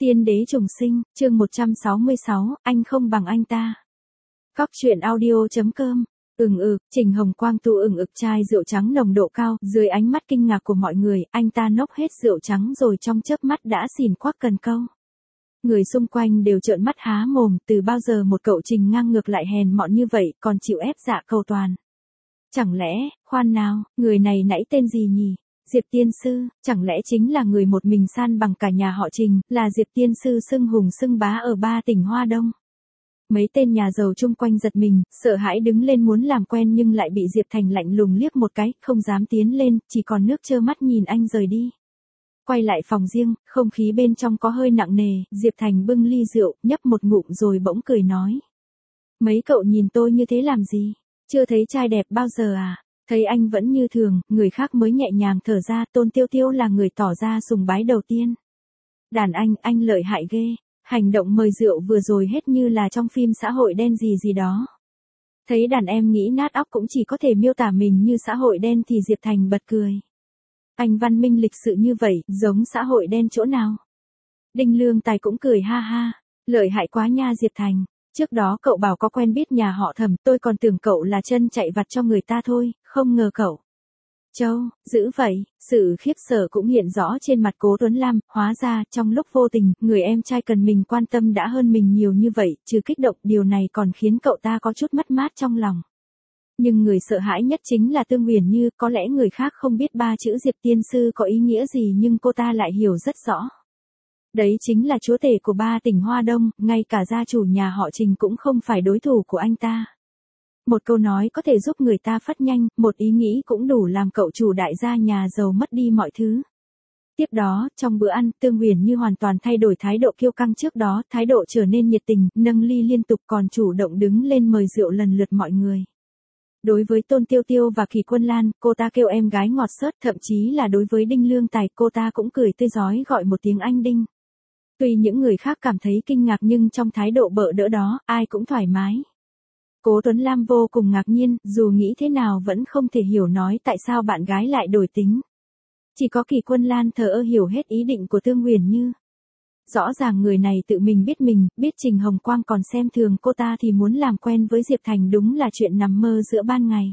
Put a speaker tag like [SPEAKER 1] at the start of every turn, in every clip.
[SPEAKER 1] Tiên đế trùng sinh, chương 166, anh không bằng anh ta. Cóc truyện audio.com. Trình Hồng Quang tu chai rượu trắng nồng độ cao, dưới ánh mắt kinh ngạc của mọi người, anh ta nốc hết rượu trắng rồi trong chớp mắt đã xỉn quắc cần câu. Người xung quanh đều trợn mắt há mồm, từ bao giờ một cậu Trình ngang ngược lại hèn mọn như vậy, còn chịu ép dạ cầu toàn. Chẳng lẽ, khoan nào, người này nãy tên gì nhỉ? Diệp Tiên Sư, chẳng lẽ chính là người một mình san bằng cả nhà họ Trình, là Diệp Tiên Sư xưng hùng xưng bá ở 3 tỉnh Hoa Đông. Mấy tên nhà giàu chung quanh giật mình, sợ hãi đứng lên muốn làm quen nhưng lại bị Diệp Thành lạnh lùng liếc một cái, không dám tiến lên, chỉ còn nước trơ mắt nhìn anh rời đi. Quay lại phòng riêng, không khí bên trong có hơi nặng nề, Diệp Thành bưng ly rượu, nhấp một ngụm rồi bỗng cười nói. Mấy cậu nhìn tôi như thế làm gì? Chưa thấy trai đẹp bao giờ à? Thấy anh vẫn như thường, người khác mới nhẹ nhàng thở ra, Tôn Tiêu Tiêu là người tỏ ra sùng bái đầu tiên. Đàn anh lợi hại ghê, hành động mời rượu vừa rồi hết như là trong phim xã hội đen gì đó. Thấy đàn em nghĩ nát óc cũng chỉ có thể miêu tả mình như xã hội đen thì Diệp Thành bật cười. Anh văn minh lịch sự như vậy, giống xã hội đen chỗ nào? Đinh Lương Tài cũng cười ha ha, lợi hại quá nha Diệp Thành. Trước đó cậu bảo có quen biết nhà họ Thẩm, tôi còn tưởng cậu là chân chạy vặt cho người ta thôi, không ngờ cậu. Châu, dữ vậy, sự khiếp sợ cũng hiện rõ trên mặt Cố Tuấn Lam, hóa ra, trong lúc vô tình, người em trai cần mình quan tâm đã hơn mình nhiều như vậy, trừ kích động, điều này còn khiến cậu ta có chút mất mát trong lòng. Nhưng người sợ hãi nhất chính là Tương Huyền Như, có lẽ người khác không biết 3 chữ Diệp Tiên Sư có ý nghĩa gì nhưng cô ta lại hiểu rất rõ. Đấy chính là chúa tể của 3 tỉnh Hoa Đông, ngay cả gia chủ nhà họ Trình cũng không phải đối thủ của anh ta. Một câu nói có thể giúp người ta phát nhanh, một ý nghĩ cũng đủ làm cậu chủ đại gia nhà giàu mất đi mọi thứ. Tiếp đó, trong bữa ăn, Tương Huyền Như hoàn toàn thay đổi thái độ kiêu căng trước đó, thái độ trở nên nhiệt tình, nâng ly liên tục còn chủ động đứng lên mời rượu lần lượt mọi người. Đối với Tôn Tiêu Tiêu và Kỳ Quân Lan, cô ta kêu em gái ngọt xớt, thậm chí là đối với Đinh Lương Tài, cô ta cũng cười tươi rói gọi một tiếng anh Đinh. Tuy những người khác cảm thấy kinh ngạc nhưng trong thái độ bợ đỡ đó, ai cũng thoải mái. Cố Tuấn Lam vô cùng ngạc nhiên, dù nghĩ thế nào vẫn không thể hiểu nói tại sao bạn gái lại đổi tính. Chỉ có Kỳ Quân Lan thờ ơ hiểu hết ý định của Tương Huyền Như. Rõ ràng người này tự mình, biết Trình Hồng Quang còn xem thường cô ta thì muốn làm quen với Diệp Thành đúng là chuyện nằm mơ giữa ban ngày.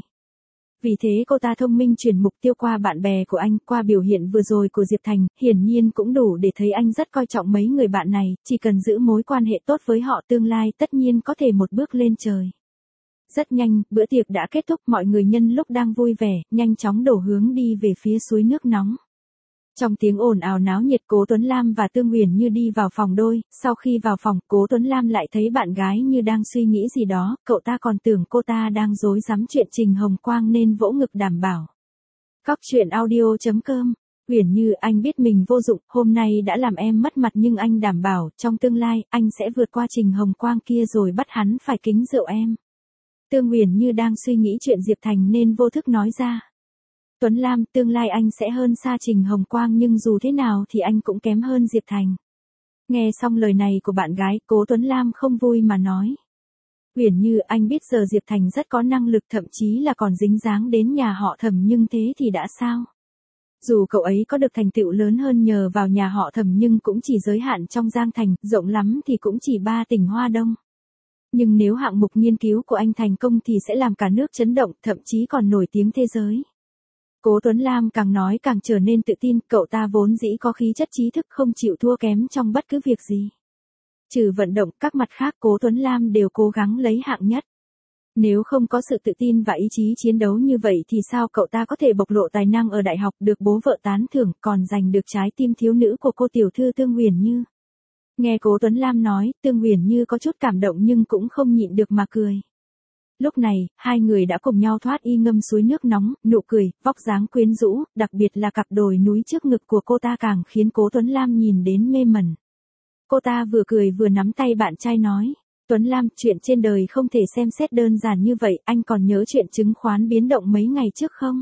[SPEAKER 1] Vì thế cô ta thông minh chuyển mục tiêu qua bạn bè của anh, qua biểu hiện vừa rồi của Diệp Thành, hiển nhiên cũng đủ để thấy anh rất coi trọng mấy người bạn này, chỉ cần giữ mối quan hệ tốt với họ tương lai tất nhiên có thể một bước lên trời. Rất nhanh, bữa tiệc đã kết thúc, mọi người nhân lúc đang vui vẻ, nhanh chóng đổ hướng đi về phía suối nước nóng. Trong tiếng ồn ào náo nhiệt, Cố Tuấn Lam và Tương Huyền Như đi vào phòng đôi, sau khi vào phòng, Cố Tuấn Lam lại thấy bạn gái như đang suy nghĩ gì đó, cậu ta còn tưởng cô ta đang rối rắm chuyện Trình Hồng Quang nên vỗ ngực đảm bảo. Cóc truyện audio.com. Huyền Như, anh biết mình vô dụng, hôm nay đã làm em mất mặt nhưng anh đảm bảo, trong tương lai, anh sẽ vượt qua Trình Hồng Quang kia rồi bắt hắn phải kính rượu em. Tương Huyền Như đang suy nghĩ chuyện Diệp Thành nên vô thức nói ra. Tuấn Lam, tương lai anh sẽ hơn xa Trình Hồng Quang nhưng dù thế nào thì anh cũng kém hơn Diệp Thành. Nghe xong lời này của bạn gái, Cố Tuấn Lam không vui mà nói. Huyền Như, anh biết giờ Diệp Thành rất có năng lực, thậm chí là còn dính dáng đến nhà họ Thẩm nhưng thế thì đã sao? Dù cậu ấy có được thành tựu lớn hơn nhờ vào nhà họ Thẩm nhưng cũng chỉ giới hạn trong Giang Thành, rộng lắm thì cũng chỉ 3 tỉnh Hoa Đông. Nhưng nếu hạng mục nghiên cứu của anh thành công thì sẽ làm cả nước chấn động, thậm chí còn nổi tiếng thế giới. Cố Tuấn Lam càng nói càng trở nên tự tin, cậu ta vốn dĩ có khí chất trí thức không chịu thua kém trong bất cứ việc gì. Trừ vận động, các mặt khác Cố Tuấn Lam đều cố gắng lấy hạng nhất. Nếu không có sự tự tin và ý chí chiến đấu như vậy thì sao cậu ta có thể bộc lộ tài năng ở đại học được bố vợ tán thưởng còn giành được trái tim thiếu nữ của cô tiểu thư Tương Huyền Như. Nghe Cố Tuấn Lam nói, Tương Huyền Như có chút cảm động nhưng cũng không nhịn được mà cười. Lúc này, hai người đã cùng nhau thoát y ngâm suối nước nóng, nụ cười, vóc dáng quyến rũ, đặc biệt là cặp đồi núi trước ngực của cô ta càng khiến Cố Tuấn Lam nhìn đến mê mẩn. Cô ta vừa cười vừa nắm tay bạn trai nói, Tuấn Lam, chuyện trên đời không thể xem xét đơn giản như vậy, anh còn nhớ chuyện chứng khoán biến động mấy ngày trước không?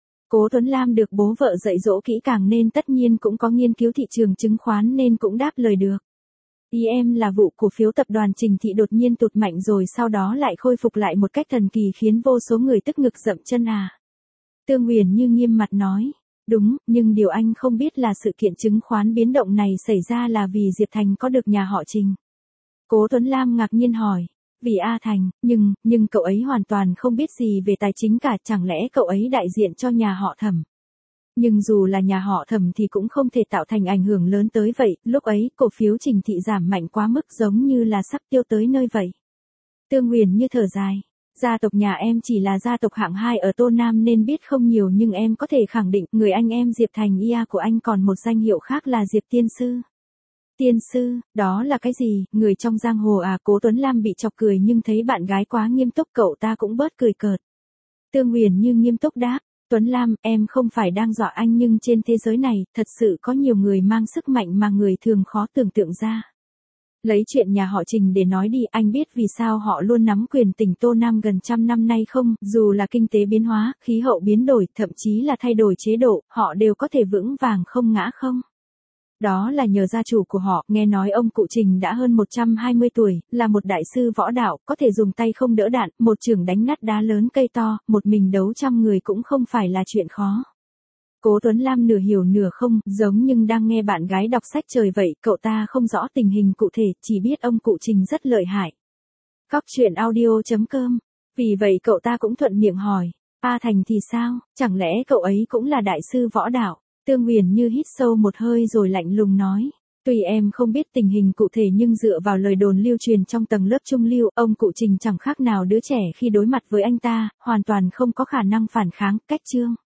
[SPEAKER 1] Cố Tuấn Lam được bố vợ dạy dỗ kỹ càng nên tất nhiên cũng có nghiên cứu thị trường chứng khoán nên cũng đáp lời được. Ý em là vụ cổ phiếu tập đoàn Trình Thị đột nhiên tụt mạnh rồi sau đó lại khôi phục lại một cách thần kỳ khiến vô số người tức ngực dậm chân à. Tương Huyền Như nghiêm mặt nói, Đúng, nhưng điều anh không biết là sự kiện chứng khoán biến động này xảy ra là vì Diệp Thành có được nhà họ Trình. Cố Tuấn Lam ngạc nhiên hỏi. Vì A Thành, nhưng cậu ấy hoàn toàn không biết gì về tài chính cả, chẳng lẽ cậu ấy đại diện cho nhà họ Thẩm. Nhưng dù là nhà họ Thẩm thì cũng không thể tạo thành ảnh hưởng lớn tới vậy, lúc ấy cổ phiếu Trình Thị giảm mạnh quá mức giống như là sắp tiêu tới nơi vậy. Tương Huyền như thở dài. Gia tộc nhà em chỉ là gia tộc hạng 2 ở Tô Nam nên biết không nhiều, nhưng em có thể khẳng định người anh em Diệp Thành Ia của anh còn một danh hiệu khác là Diệp Tiên Sư. Tiên sư, đó là cái gì, người trong giang hồ à? Cố Tuấn Lam bị chọc cười nhưng thấy bạn gái quá nghiêm túc cậu ta cũng bớt cười cợt. Tương Huyền như nghiêm túc đáp, Tuấn Lam, em không phải đang dọa anh, nhưng trên thế giới này, thật sự có nhiều người mang sức mạnh mà người thường khó tưởng tượng ra. Lấy chuyện nhà họ Trình để nói đi, anh biết vì sao họ luôn nắm quyền tỉnh Tô Nam gần 100 năm nay không? Dù là kinh tế biến hóa, khí hậu biến đổi, thậm chí là thay đổi chế độ, họ đều có thể vững vàng không ngã không? Đó là nhờ gia chủ của họ, nghe nói ông cụ Trình đã hơn 120 tuổi, là một đại sư võ đạo, có thể dùng tay không đỡ đạn, một chưởng đánh nát đá lớn cây to, một mình đấu trăm người cũng không phải là chuyện khó. Cố Tuấn Lam nửa hiểu nửa không, giống nhưng đang nghe bạn gái đọc sách trời vậy, cậu ta không rõ tình hình cụ thể, chỉ biết ông cụ Trình rất lợi hại. Cóc truyện audio.com. Vì vậy cậu ta cũng thuận miệng hỏi, A Thành thì sao, chẳng lẽ cậu ấy cũng là đại sư võ đạo? Tương Huyền như hít sâu một hơi rồi lạnh lùng nói. Tuy em không biết tình hình cụ thể nhưng dựa vào lời đồn lưu truyền trong tầng lớp trung lưu, ông cụ Trình chẳng khác nào đứa trẻ khi đối mặt với anh ta, hoàn toàn không có khả năng phản kháng, cách chương.